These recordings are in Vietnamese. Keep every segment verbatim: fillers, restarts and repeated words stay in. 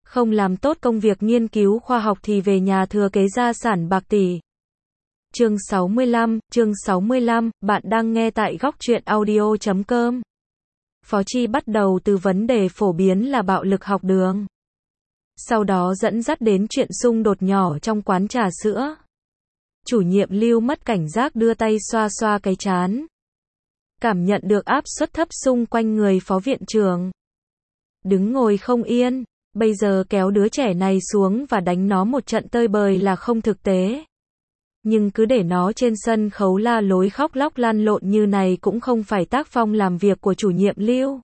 Không làm tốt công việc nghiên cứu khoa học thì về nhà thừa kế gia sản bạc tỷ. Chương sáu mươi lăm, chương sáu mươi lăm, bạn đang nghe tại góc truyện audio chấm com. Phó Chi bắt đầu từ vấn đề phổ biến là bạo lực học đường. Sau đó dẫn dắt đến chuyện xung đột nhỏ trong quán trà sữa. Chủ nhiệm Lưu mất cảnh giác đưa tay xoa xoa cái trán. Cảm nhận được áp suất thấp xung quanh người phó viện trưởng. Đứng ngồi không yên, bây giờ kéo đứa trẻ này xuống và đánh nó một trận tơi bời là không thực tế. Nhưng cứ để nó trên sân khấu la lối khóc lóc lăn lộn như này cũng không phải tác phong làm việc của chủ nhiệm Lưu.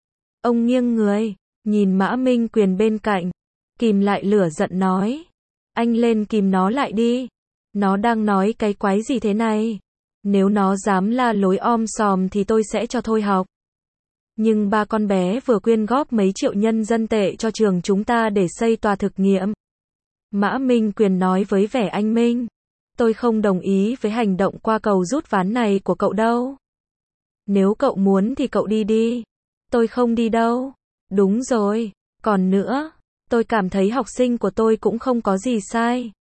Ông nghiêng người, nhìn Mã Minh Quyền bên cạnh, kìm lại lửa giận nói. Anh lên kìm nó lại đi. Nó đang nói cái quái gì thế này? Nếu nó dám la lối om sòm thì tôi sẽ cho thôi học. Nhưng ba con bé vừa quyên góp mấy triệu nhân dân tệ cho trường chúng ta để xây tòa thực nghiệm. Mã Minh Quyền nói với vẻ anh minh. Tôi không đồng ý với hành động qua cầu rút ván này của cậu đâu. Nếu cậu muốn thì cậu đi đi. Tôi không đi đâu. Đúng rồi. Còn nữa, tôi cảm thấy học sinh của tôi cũng không có gì sai.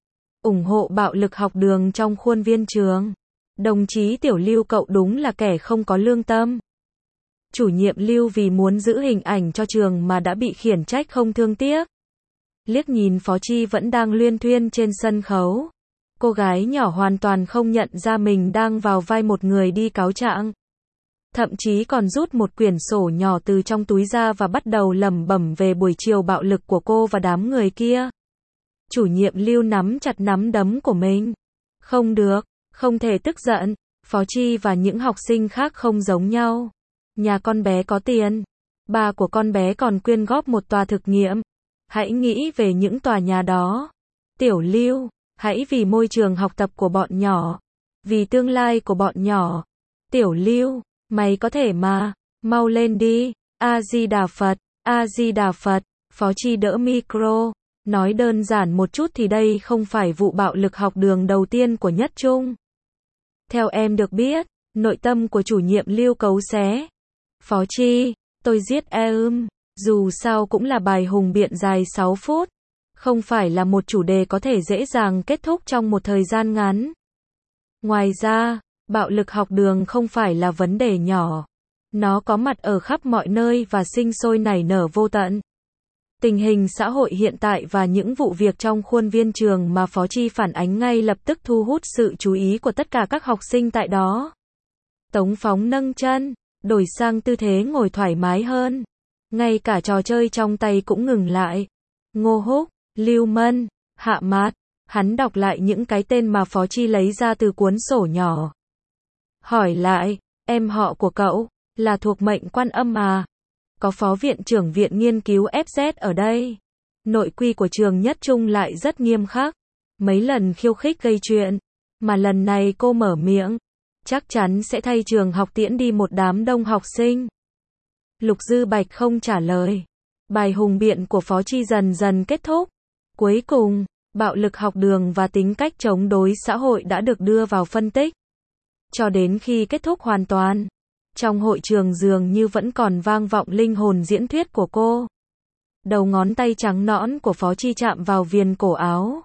ủng hộ bạo lực học đường trong khuôn viên trường. Đồng chí Tiểu Lưu cậu đúng là kẻ không có lương tâm. Chủ nhiệm Lưu vì muốn giữ hình ảnh cho trường mà đã bị khiển trách không thương tiếc. Liếc nhìn Phó Chi vẫn đang luyên thuyên trên sân khấu. Cô gái nhỏ hoàn toàn không nhận ra mình đang vào vai một người đi cáo trạng. Thậm chí còn rút một quyển sổ nhỏ từ trong túi ra và bắt đầu lẩm bẩm về buổi chiều bạo lực của cô và đám người kia. Chủ nhiệm Lưu nắm chặt nắm đấm của mình. Không được, không thể tức giận. Phó Chi và những học sinh khác không giống nhau. Nhà con bé có tiền. Bà của con bé còn quyên góp một tòa thực nghiệm. Hãy nghĩ về những tòa nhà đó. Tiểu Lưu, hãy vì môi trường học tập của bọn nhỏ. Vì tương lai của bọn nhỏ. Tiểu Lưu, mày có thể mà. Mau lên đi. A-di-đà Phật, A-di-đà Phật. Phó Chi đỡ micro. Nói đơn giản một chút thì đây không phải vụ bạo lực học đường đầu tiên của Nhất Trung. Theo em được biết, nội tâm của chủ nhiệm Lưu cấu xé. Phó Chi, tôi giết em, dù sao cũng là bài hùng biện dài sáu phút. Không phải là một chủ đề có thể dễ dàng kết thúc trong một thời gian ngắn. Ngoài ra, bạo lực học đường không phải là vấn đề nhỏ. Nó có mặt ở khắp mọi nơi và sinh sôi nảy nở vô tận. Tình hình xã hội hiện tại và những vụ việc trong khuôn viên trường mà Phó Chi phản ánh ngay lập tức thu hút sự chú ý của tất cả các học sinh tại đó. Tống Phóng nâng chân, đổi sang tư thế ngồi thoải mái hơn. Ngay cả trò chơi trong tay cũng ngừng lại. Ngô Húc, Lưu Mân, Hạ Mát, hắn đọc lại những cái tên mà Phó Chi lấy ra từ cuốn sổ nhỏ. Hỏi lại, em họ của cậu, là thuộc mệnh Quan Âm à? Có phó viện trưởng viện nghiên cứu ép dét ở đây. Nội quy của trường Nhất Trung lại rất nghiêm khắc. Mấy lần khiêu khích gây chuyện. Mà lần này cô mở miệng. Chắc chắn sẽ thay trường học tiễn đi một đám đông học sinh. Lục Dư Bạch không trả lời. Bài hùng biện của Phó Chi dần dần kết thúc. Cuối cùng, bạo lực học đường và tính cách chống đối xã hội đã được đưa vào phân tích. Cho đến khi kết thúc hoàn toàn. Trong hội trường dường như vẫn còn vang vọng linh hồn diễn thuyết của cô. Đầu ngón tay trắng nõn của Phó Chi chạm vào viền cổ áo.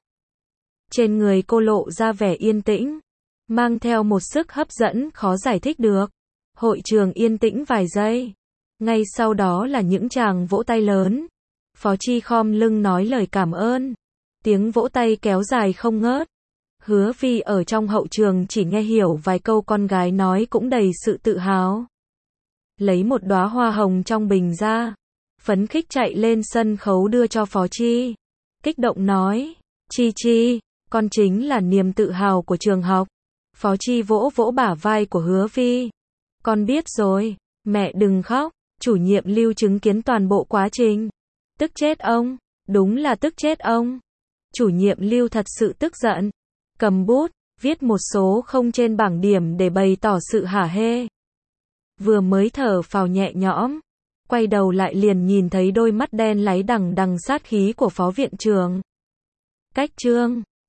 Trên người cô lộ ra vẻ yên tĩnh, mang theo một sức hấp dẫn khó giải thích được. Hội trường yên tĩnh vài giây. Ngay sau đó là những tràng vỗ tay lớn. Phó Chi khom lưng nói lời cảm ơn. Tiếng vỗ tay kéo dài không ngớt. Hứa Vi ở trong hậu trường chỉ nghe hiểu vài câu con gái nói cũng đầy sự tự hào. Lấy một đóa hoa hồng trong bình ra. Phấn khích chạy lên sân khấu đưa cho Phó Chi. Kích động nói, Chi Chi, con chính là niềm tự hào của trường học. Phó Chi vỗ vỗ bả vai của Hứa Vi. Con biết rồi, mẹ đừng khóc. Chủ nhiệm Lưu chứng kiến toàn bộ quá trình. Tức chết ông, đúng là tức chết ông. Chủ nhiệm Lưu thật sự tức giận. Cầm bút, viết một số không trên bảng điểm để bày tỏ sự hả hê. Vừa mới thở phào nhẹ nhõm, quay đầu lại liền nhìn thấy đôi mắt đen láy đằng đằng sát khí của phó viện trưởng. Cách chương